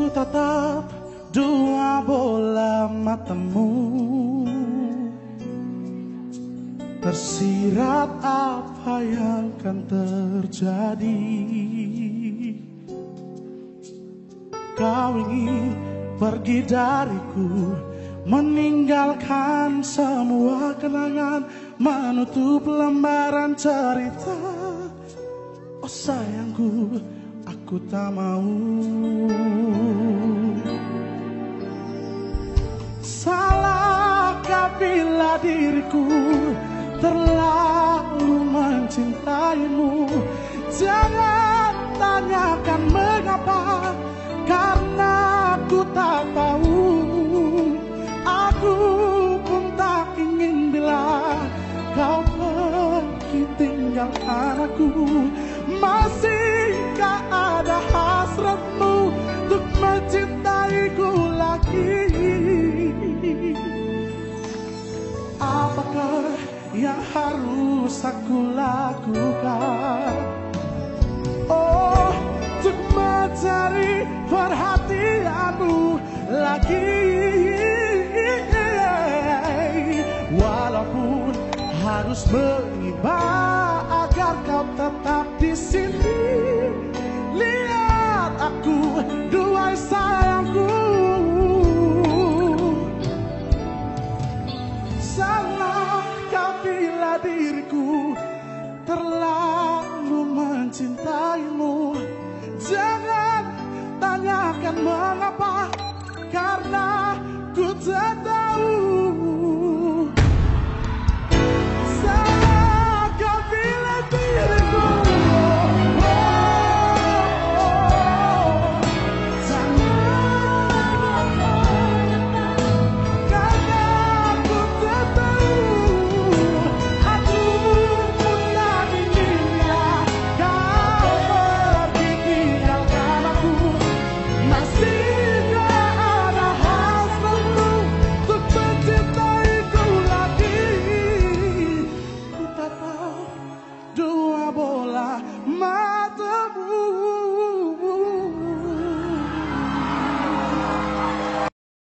tatap dua bola matamu, tersirat apa yang akan terjadi. Kau ingin pergi dariku, meninggalkan semua kenangan, menutup lembaran cerita. Oh sayangku, aku tak mau. Salahkah bila diriku terlalu mencintaimu? Jangan tanyakan mengapa, karena aku tak tahu. Aku pun tak ingin bila kau pergi tinggalkan aku. Masihkah ada hasratmu untuk mencintaiku lagi? Apakah yang harus aku lakukan? Oh, untuk mencari perhatianmu lagi. Walaupun harus mengibar agar kau tetap di sini. Lihat aku, dua